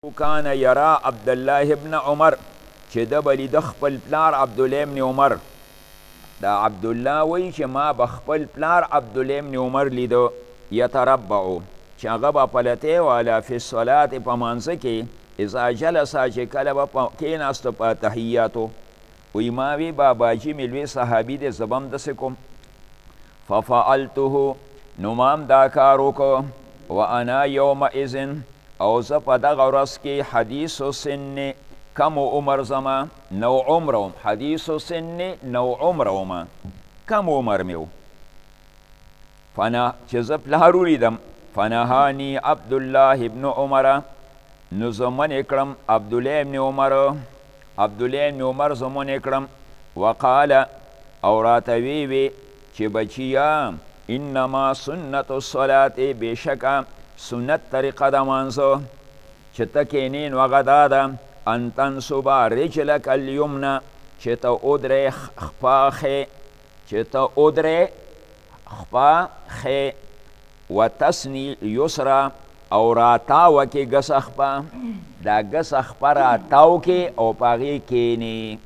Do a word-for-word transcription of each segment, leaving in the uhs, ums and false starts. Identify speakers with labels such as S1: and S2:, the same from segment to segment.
S1: کان یرا عبدالله ابن عمر چې د بلی د خپل پلار عبدالله ابن عمر دا عبدالله وی چې ما به خپل پلار عبدالله ابن عمر لیدو یتربعو چې هغه به پلتی والا فی الصلاة په مانځه کې اذا جلسه چې کله به کېناسته په تحیاتو وی ما وی باباجي مې لوی صحابي دی زه به هم داسې کوم ففعلته نو ما هم دا کار وکړو وانا یومئذ او زه په دغه ورځ کې حدیث سن کم عمر زما نو عمر وم حدیث سن نو عمر وم کم عمر مې و فنا چې زه پلار ولیدم فنهانی عبدالله ابن عمر نو زه منې کړم عبدالله ابن عمر عبدالله ابن عمر زه منې کړم وقال او راته وی وی چې بچیا انما سنت الصلاة بشکه سنت طریقه د مانځه چې ته کینې نو هغه دا ده ان تنصبه رجلک الیمنه چې ته ودرې خپه ښې چې ته ودرې خپه ښې وتسني یسرا او راتاوه کې ګسه خپه دا ګسه خپه راتاو کې او په هغې کینې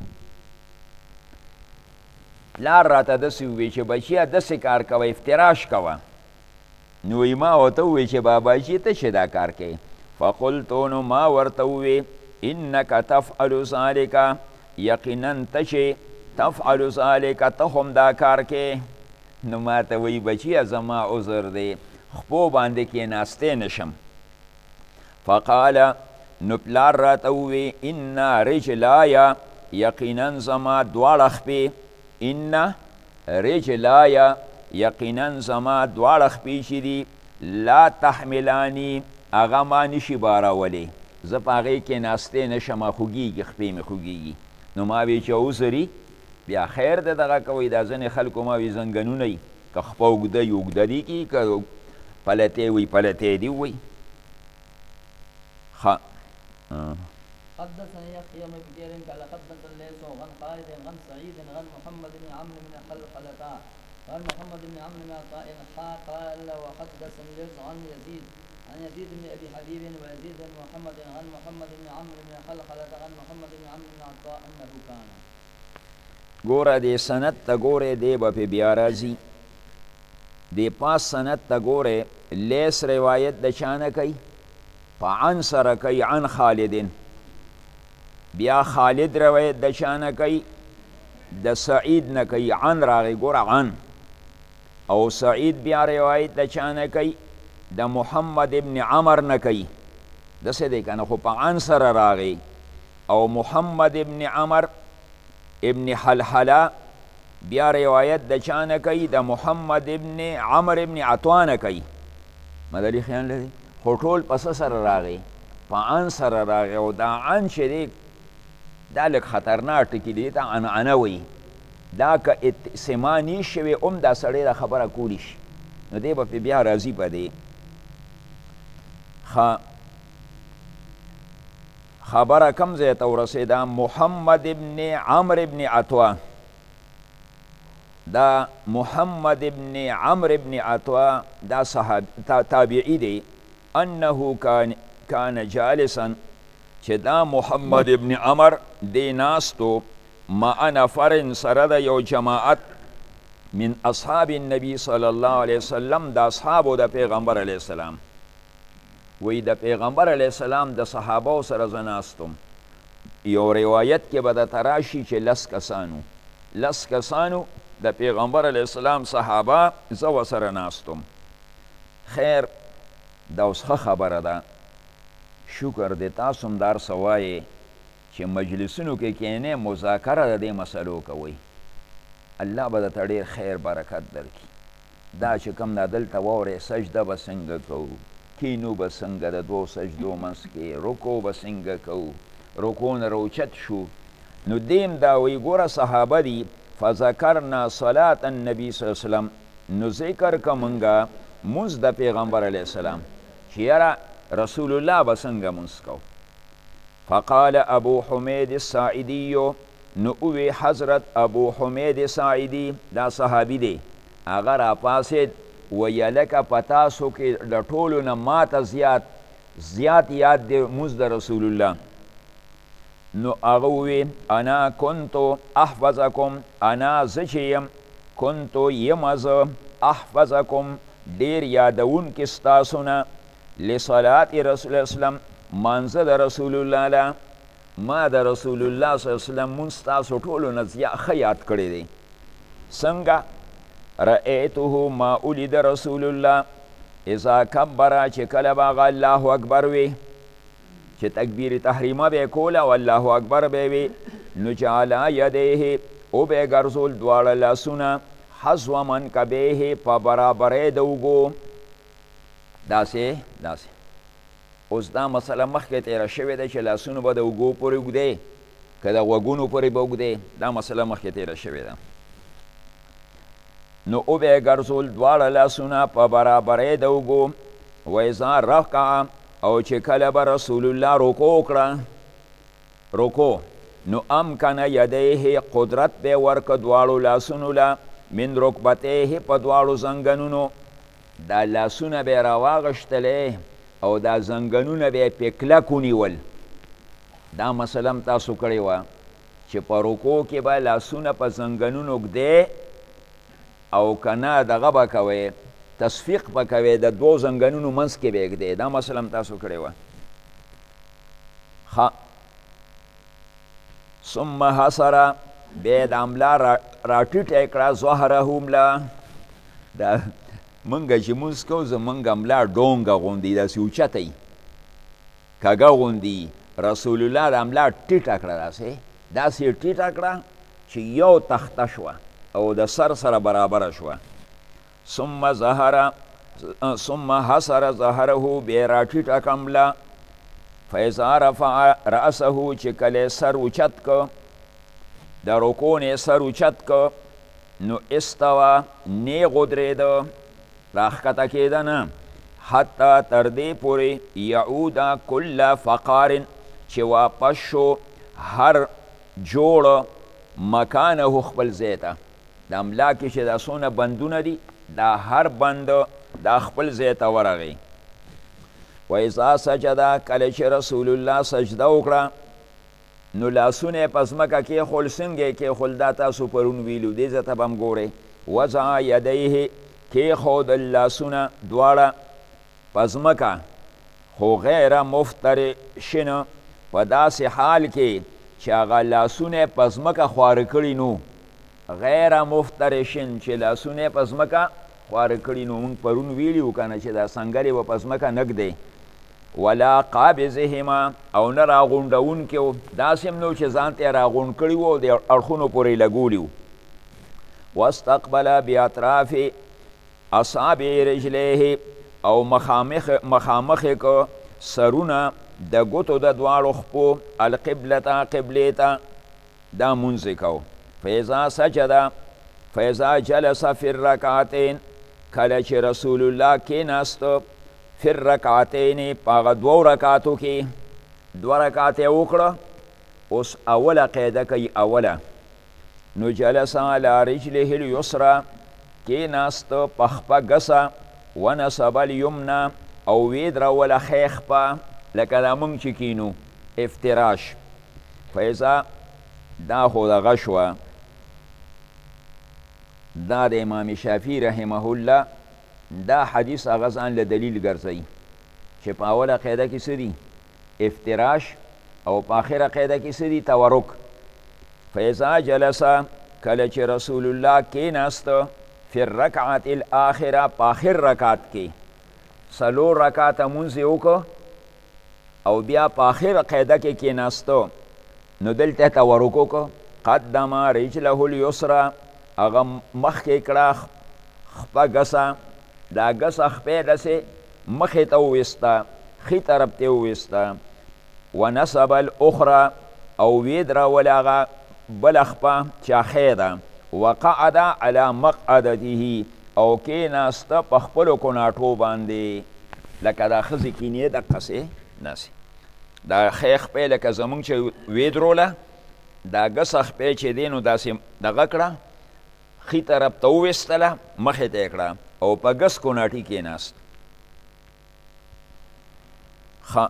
S1: پلار راته داسې ووایي چې بچیه داسې کار کوه افتراش کوه نو ما ورته ووی چې باباجي ته چې دا کار کوي فقلتو نو ما ورته ووی انک تفعل ذلک یقینا ته چې تفعل ذلک ته هم دا کار کوي نو ما ته وی بچیه زما عذر دی خپو باندې کېناستی نشم فقال نو پلار راته ووی ان رجلایا یقینا زما دواړه خپې ان رجلایا یقینا زما دواړه خپې چې دي لا تحملانی هغه ما نشي بارولی زه په هغې کې ناستی نشم خوږېږي خپې مې خوږېږي نو ما وی چې عذري بیا خیر ده دغه کوئ دا ځینې خلکو ما وی زنګنونه یي که خپه اوږده یي اوږده دي کي که پلتی وي پلتی دي وي ښه
S2: حدثني يحيى بن كثير قال حدثنا الليث عن خالد عن سعيد عن محمد بن عمرو بن خلفلة عن محمد بن عمرو بن عطاء قال وحدثني الليث عن يزيد عن يزيد بن ابي حبيب ويزيد بن محمد عن محمد بن عمرو بن خلفلة عن محمد بن عمرو بن عطاء انه كان
S1: ګوره دې سند ته ګورې دی به پې بیا راځي دې پاس سند ته ګورې لیس روایت د چا نه کوي په عن سره کوي عن خالدین بیا خالد روایت د چا نه کوي د سعید نه کوي عن راغی ګوره عن او سعید بیا روایت د چا نه کوي د محمد ابن عمر نه کوي داسې دی که نه خو په عن سره راغی او محمد ابن عمر ابن حلحله بیا روایت د چا نه کوي د محمد ابن عمر ابن عطا نه کوي مدلی خیال لري خو ټول په څه سره راغی په عن سره راغی او دا عن چې دی دا لږ خطرناک ټکي دی ته عنعنه وایي دا که سما نی شوی ام دا سړی دا خبره کولی شي نو دی به پې بیا راځي په دی خبره کم ځای ته ورسېده محمد ابن عمر ابن عطا دا محمد ابن عمر ابن عطا دا صحاب تابعی دی انه کان کان جالسا چې دا محمد ابن عمر دی ناستو مع نفر سره د یو جماعت من اصحاب النبی صلی الله علیه وسلم د اصحابو د پیغمبر علیه السلام وی د پیغمبر علیه السلام د صحابو سره زه ناستم یو روایت کې به درته راشي چې لس کسانو لس کسانو د پیغمبر علیه السلام صحابه زه ورسره ناستم خیر دا اوس ښه خبره ده شکر دی تاسو هم دا هر څه وایې چې مجلسونو کې کینې مذاکره د دې مسلو کوئ الله به درته ډېر خیر برکت درکړي دا چې کوم دا دلته واورې سجده به څنګه کوو کینو به څنګه د دوو سجدو منځ کې رکو به څنګه کوو رکو نه راوچت شو نو دیم دا وایي ګوره صحابه دي فذکرنا صلاة النبي صلی الله علیه وسلم نو ذکر که مونږه مونځ د پیغمبر علیه السلام چې یاره رسول الله به څنګه مونځ کوو فقال ابو حمید الساعدی نو اوی حضرت ابو حمید ساعدی دا صحابی دی هغه راپاسید ویلکه په تاسو کې د ټولو نه ماته زیات زیات یاد دی مونځ د رسول الله. نو هغه ووی انا کنتو احفظکم، انا زه چې یم کنتو یم زه احفظکم ډېر یادونکي ستاسو نه لصلات رسول الله وسلم مانځه د رسول الله له. ما د رسول الله صلی الله علیه وسلم مونځ ستاسو ټولو نه ښه یاد کړی دی. څنګه؟ رأیته ما ولید رسول الله اذا کبره چې کله به هغه الله اکبر وي، چې تکبیر تحریمه به یې کوله او الله اکبر به یې وي، نو جعل یدیه او به یې ګرځول دواړه لاسونه حذو منکبیه په برابرۍ د اوږو. داسې داسې اوس دا مسله مخکې تېره شوې ده چې لاسونه به د اوږو پورې اوږدې که د غوږونو پورې به اوږدې، دا مسله مخکې تېره شوې ده. نو او به یې ګرځول دواړه لاسونه په برابرۍ د اوږو. و اذا رکع او چې کله به رسول الله رکوع کړه رکوع نو امکن یدیه قدرت به یې ورکړه دواړو لاسونو له من رکبتیه په دواړو زنګنونو. دا لاسونه به یې راواغښتلې او دا زنګنونه به یې پې کلک ونیول. دا مسله هم تاسو کړې وه چې په رکوع کې به لاسونه په زنګنونو ږدې او که نه دغه به کوئ تصفیق به کوئ د دوو زنګنونو منځ کې به یې ږدې. دا مسله هم تاسو کړې وه. ښه ثم حسره بیا د املا راټیټه یې کړه ظهره ملا. دا منګه چې مونځ کوو زمونږ املا ډونګه غوندې داسې اوچته وي کږه غوندې. رسول الله د املا ټیټه کړه داسې داسې ټیټه کړه چې یو تخته شوه او د سر سره برابره شوه. ثم ظهر ثم حسر ظهره بیا راټیټه کړه املا. فاذا رفع رأسه چې کله سر اوچت که د رکوع نه سر اوچت که نو استوا نیغ ودرېده راښکته کېده نه حتی تر دې پورې یعوده کل فقار چې واپس شو هر جوړ مکانه خپل ځای ته. د املا کې چې دا څونه بندونه دي دا هر بند دا خپل ځای ته ورغی. و اذا سجده کله چې رسول الله سجده وکړه نو لاسونه یې په ځمکه کېښول. څنګه یې کېښول دا تاسو پرون ویلو دې ځای ته به هم ګورئ. وضع یدیه کېښودل لاسونه دواړه په ځمکه خو غیر مفترشن په داسې حال کې چې هغه لاسونه یې په ځمکه خواره کړي نو. غیر مفترشن چې لاسونه یې په ځمکه خواره کړي نو. موږ پرون ویلي وو که نه چې دا سنګل یې به په ځمکه نه ږدی. ولا قابضهما او نه راغونډونکي و. داسې هم نه و چې ځان ته یې راغونډ کړي وو او د اړخونو پورې یې لګولي وو. واستقبل باطراف اصابع رجلیه او مخامخ مخامخ که سرونه د ګوتو د دواړو خپو القبلته قبلې ته. دا مونځ یې کو. فاذا سجد فاذا جلس فی الرکعتین کله چې رسول الله کېناست فی الرکعتین په هغه دوو رکعتو کې دوه رکعت یې وکړه. اوس اوله قاعده کوي اوله. نو جلس علی رجله الیسرا کېناست په خپه ګسه ونصب الیمنا او ویې دروله ښی خپه لکه دا موږ چې کینو افتراش. فاذا دا خو دغه شوه دا د امام شافعي رحمه الله دا حدیث هغه ځان له دلیل ګرځوي چې په اوله قاعده کې څه دي افتراش او په آخره قاعده کې څه دي تورک. فاذا جلس کله چې رسول الله کېناست فی الرکعة الاخره په آخر رکعت کې څلور رکعته مونځ یې وکړه او بیا په آخر قاعده کې کېناسته نو دلته تورک وکړه. قدم رجله الیسرا هغه مخکې کړه خپه ګسه. دا ګسه خپې داسې مخې ته وویسته ښي طرف ته یې وویسته. ونصب الاخرى او ویې درول هغه بله خپه چې ښی ده. وقعد على مقعدته او کېناسته په خپلو کوناټو باندې لکه دا ښځې کینې دقسې ناسې. دا ښی خپې لکه زمونږ چې ویې دروله دا ګسه خپې چې دی نو داسې دغه کړه ښي طرف ته وویستله مخې ته یې کړه او په ګس کوناټي کېناست. خ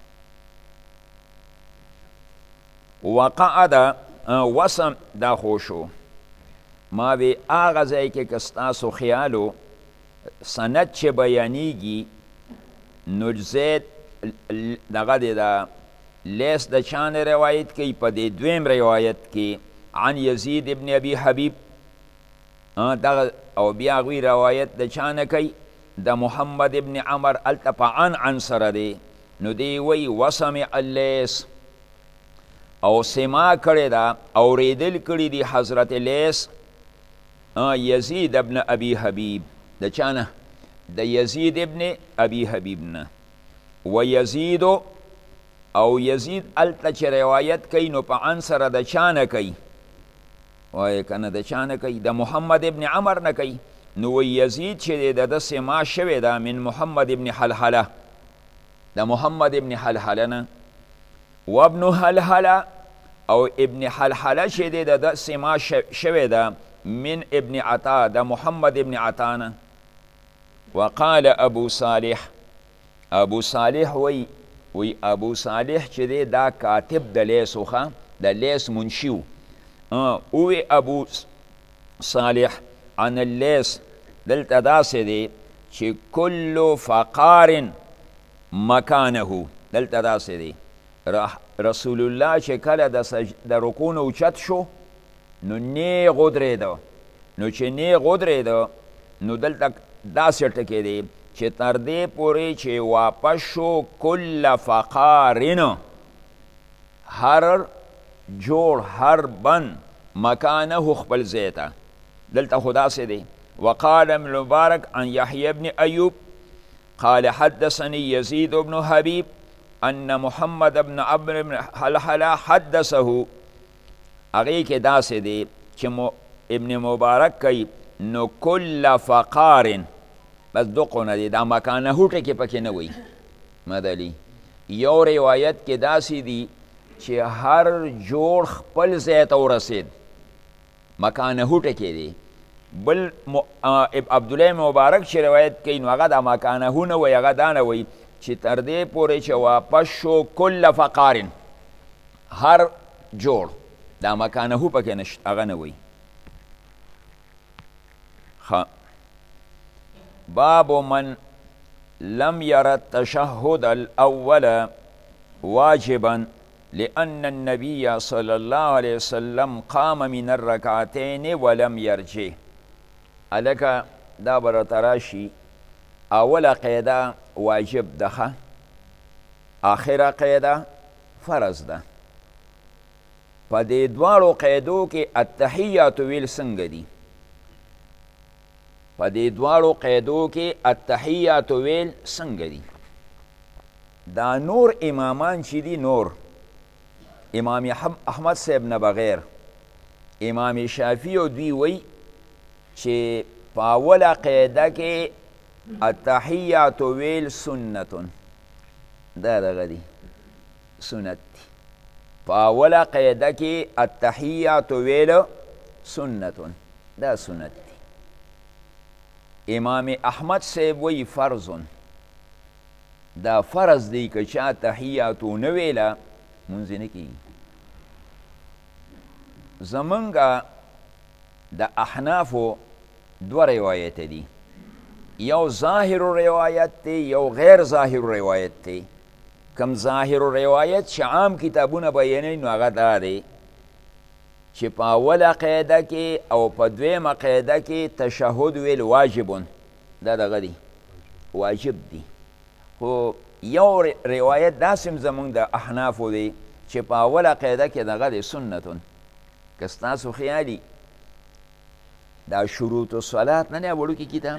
S1: وقعد وسم دا خوشو ما وی آغا ځای کې که ستاسو خیالو سند چې بیانیږي نو زید دغه دی دا لیس د چانه روایت کوي په دې دویم روایت کې عن یزید ابن ابي حبیب دغه او بیا غوی روایت د چانه کوي د محمد ابن عمر التپا عن عن سره دی نو دی وی وسمع اللیس او سما کړی دا اوریدل کړي دی حضرت لیس یزید ابن ابي حبیب د چانه د یزید ابن ابي حبیب نه و یزید او یزید الته چې روایت کوي نو په عن سره د چانه کوي وای کنه د چانه کوي د محمد ابن عمر نه کوي نو یزید چې د سما شوی دا من محمد ابن حلحله د محمد ابن حلحله نه و ابن حلحله او ابن حلحله چې د سما شوی دا من ابن عطا د محمد ابن عطا نه وقال ابو صالح ابو صالح وی وی ابو صالح چې دا کاتب د لیس وخه د لیس منشیو اوی ابو صالح عن اللیس دلته داسې دی چې کل فقار مکانه دلته داسې دی رسول الله چې کله د رکوع نه اوچت شو نو نیغ ودرېده نو چې نیغ ودرېده نو دلته داسې ټکی دی چې تر دې پورې چې واپس شو کل فقارن هر جوړ هر بن مکانه خپل ځای ته دلته خو داسې دی وقال ابن مبارک عن يحيى بن أيوب قال حدثني يزيد بن حبيب أن محمد بن عمرو بن حلحلة حدثه هغې کې داسې دی چې ابن مبارک کوي نو کل فقار بس دقونه دی دا مکانه ټکی پکې نه وي مدلی یو روایت کې داسې دی چې هر جوړ خپل ځای ته ورسید مکانه ټکی دی بل عبدالله مبارک چې روایت کوي نو هغه دا مکانه نه وی هغه دا نه وی چې تر دې پورې چې واپس شو کل فقار هر جوړ دا مکانه پکې نشته هغه نه وی باب من لم ير التشهد الأول واجبا لأن النبي صلى الله عليه وسلم قام من الركعتين ولم يرجع الک دا برتراشی اول قیده واجب ده آخر قیده فرض ده په دې دواړو قیدو کې التحیات ویل څنګه دي په دې دواړو قیدو کې التحیات ویل څنګه دي دا نور امامان چې دي نور امام احمد صاحب نه بغیر امام شافعی او دوی وی چې په اوله قیده کې التحیات ویل سنتون دا دغه دی سنت دی په اوله قیده کې التحیات ویل سنتون دا سنت دی امام احمد صاحب وی فرضون دا فرض دی که چا تحیاتو نه ویله مونځ نه کیږي زمونږ د احنافو دو روایت دی یو ظاهر روایت دی یو غیر ظاهر روایت دی کم ظاهر روایت چې عام کتابونه بیانوي نو هغه دا دی چې په اوله قیده کې او په دویمه قیده کې تشهد ویل واجبون دا دغه دی واجب دی خو یو روایت داسم زمونږ د احنافو دی چې په اوله قیده کې دغه دی سنتون که ستاسو خیالي دا شروط و صلات نه نه وړوکی کتاب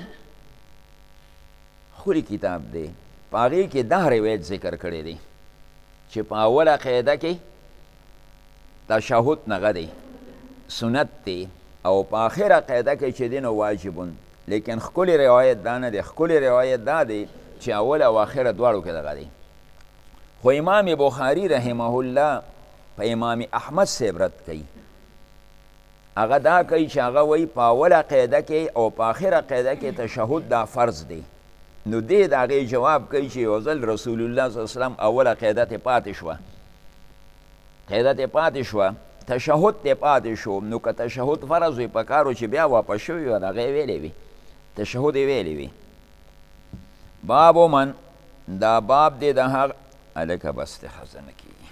S1: خوری کتاب دی په هغې کې دا روایت ذکر کړی دی چې په اوله قیده کې تشهد نغه دی سنت دی او په آخره قیده کې چې دی نو واجبون لیکن ښکلی روایت دا نه دی ښکلی روایت دا دی چې اول او آخره دواړو کې دغه دی خو امام بخاري رحمه الله په امام احمد صاحب رد کوي هغه دا کوي چې هغه وایي په اوله قیده کې او په آخره قیده کې تشهد دا فرض دی نو دې د هغې جواب کوي چې یو ځل رسول الله صلی الله علیه وسلم اوله قاعده ترې پاتې شوه قاعده ترې پاتې شوه تشهد ترې پاتې شو نو که تشهد فرض وي پکار و چې بیا واپس شوي وه د هغې ویلې وي تشهد یې ویلې وي باب من دا باب دی د هغه هلکه بس دی خزه نه کېږي